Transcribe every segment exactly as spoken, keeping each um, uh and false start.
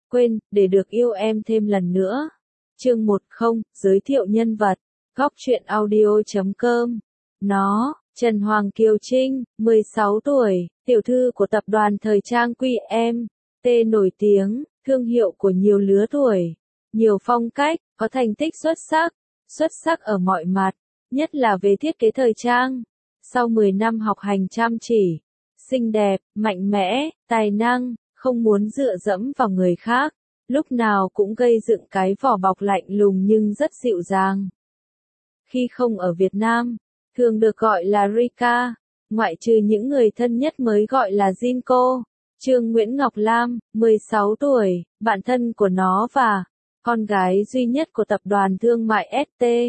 Quên, để được yêu em thêm lần nữa. Chương một không, giới thiệu nhân vật. Góc truyện audio chấm com. Nó, Trần Hoàng Kiều Trinh, mười sáu tuổi, tiểu thư của tập đoàn thời trang quy em, tê nổi tiếng, thương hiệu của nhiều lứa tuổi, nhiều phong cách, có thành tích xuất sắc, xuất sắc ở mọi mặt, nhất là về thiết kế thời trang. Sau mười năm học hành chăm chỉ, xinh đẹp, mạnh mẽ, tài năng, không muốn dựa dẫm vào người khác, lúc nào cũng gây dựng cái vỏ bọc lạnh lùng nhưng rất dịu dàng. Khi không ở Việt Nam, thường được gọi là Rika, ngoại trừ những người thân nhất mới gọi là Jin cô. Trương Nguyễn Ngọc Lam, mười sáu tuổi, bạn thân của nó và con gái duy nhất của tập đoàn thương mại ét tê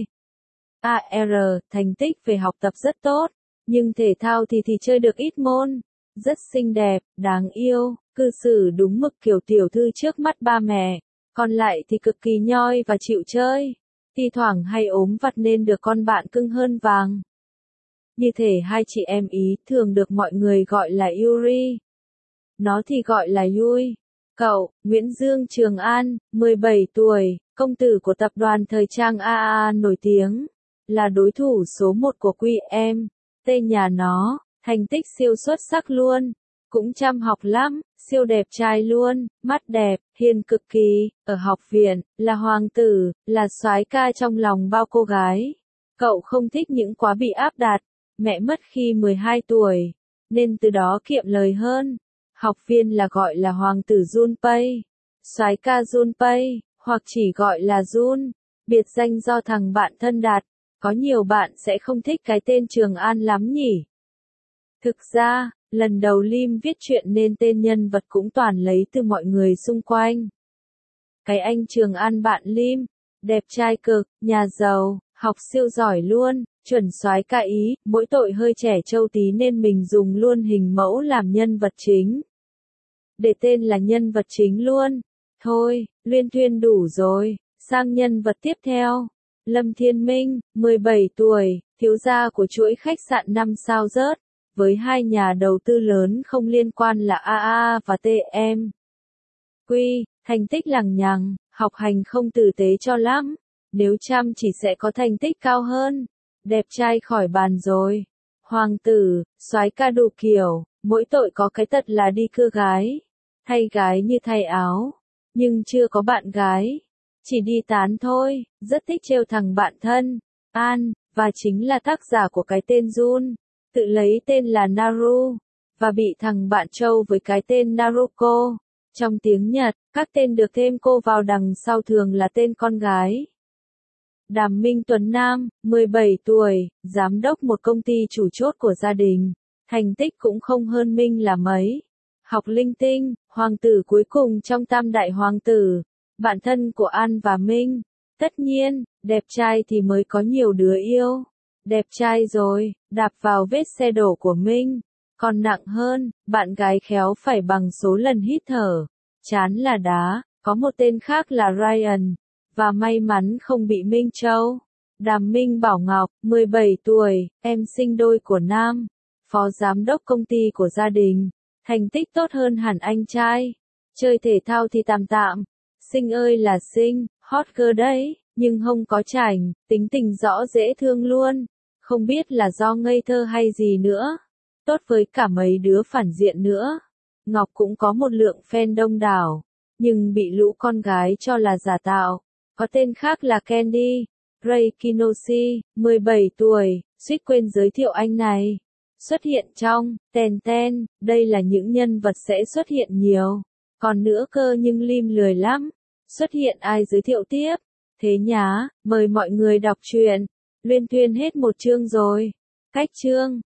a rờ, thành tích về học tập rất tốt, nhưng thể thao thì thì chơi được ít môn, rất xinh đẹp, đáng yêu, cư xử đúng mực kiểu tiểu thư trước mắt ba mẹ, còn lại thì cực kỳ nhoi và chịu chơi, thi thoảng hay ốm vặt nên được con bạn cưng hơn vàng. Như thể hai chị em Ý thường được mọi người gọi là Yuri. Nó thì gọi là Yui. Cậu, Nguyễn Dương Trường An, mười bảy tuổi, công tử của tập đoàn thời trang a a nổi tiếng, là đối thủ số một của quy em, tê nhà nó, thành tích siêu xuất sắc luôn, cũng chăm học lắm, siêu đẹp trai luôn, mắt đẹp, hiền cực kỳ, ở học viện, là hoàng tử, là soái ca trong lòng bao cô gái. Cậu không thích những quá bị áp đặt, mẹ mất khi mười hai tuổi, nên từ đó kiệm lời hơn. Học viên là gọi là hoàng tử Junpei, soái ca Junpei, hoặc chỉ gọi là Jun, biệt danh do thằng bạn thân đặt. Có nhiều bạn sẽ không thích cái tên Trường An lắm nhỉ? Thực ra, lần đầu Lim viết truyện nên tên nhân vật cũng toàn lấy từ mọi người xung quanh. Cái anh Trường An bạn Lim, đẹp trai cực, nhà giàu, học siêu giỏi luôn, chuẩn soái ca Ý, mỗi tội hơi trẻ trâu tí nên mình dùng luôn hình mẫu làm nhân vật chính. Để tên là nhân vật chính luôn. Thôi, luyên thuyên đủ rồi, sang nhân vật tiếp theo. Lâm Thiên Minh, mười bảy tuổi, thiếu gia của chuỗi khách sạn năm sao rớt, với hai nhà đầu tư lớn không liên quan là a a và tê em. Quy, thành tích lằng nhằng, học hành không tử tế cho lắm, nếu chăm chỉ sẽ có thành tích cao hơn. Đẹp trai khỏi bàn rồi. Hoàng tử, soái ca đủ kiểu, mỗi tội có cái tật là đi cưa gái. Thay gái như thay áo, nhưng chưa có bạn gái. Chỉ đi tán thôi, rất thích trêu thằng bạn thân, An, và chính là tác giả của cái tên Jun, tự lấy tên là Naru, và bị thằng bạn trâu với cái tên Naruko. Trong tiếng Nhật, các tên được thêm cô vào đằng sau thường là tên con gái. Đàm Minh Tuấn Nam, mười bảy tuổi, giám đốc một công ty chủ chốt của gia đình, thành tích cũng không hơn Minh là mấy. Học linh tinh, hoàng tử cuối cùng trong tam đại hoàng tử, bạn thân của An và Minh. Tất nhiên, đẹp trai thì mới có nhiều đứa yêu. Đẹp trai rồi, đạp vào vết xe đổ của Minh. Còn nặng hơn, bạn gái khéo phải bằng số lần hít thở. Chán là đá, có một tên khác là Ryan, và may mắn không bị Minh Châu. Đàm Minh Bảo Ngọc, mười bảy tuổi, em sinh đôi của Nam, phó giám đốc công ty của gia đình. Thành tích tốt hơn hẳn anh trai. Chơi thể thao thì tạm tạm. Xinh ơi là xinh, hot girl đấy, nhưng không có chảnh, tính tình rõ dễ thương luôn. Không biết là do ngây thơ hay gì nữa. Tốt với cả mấy đứa phản diện nữa. Ngọc cũng có một lượng fan đông đảo, nhưng bị lũ con gái cho là giả tạo. Có tên khác là Candy, Ray Kinoshi, mười bảy tuổi, suýt quên giới thiệu anh này. Xuất hiện trong Ten Ten, đây là những nhân vật sẽ xuất hiện nhiều. Còn nữa cơ nhưng Lim lười lắm. Xuất hiện ai giới thiệu tiếp. Thế nhá, mời mọi người đọc truyện. Luyên thuyên hết một chương rồi. Cách chương.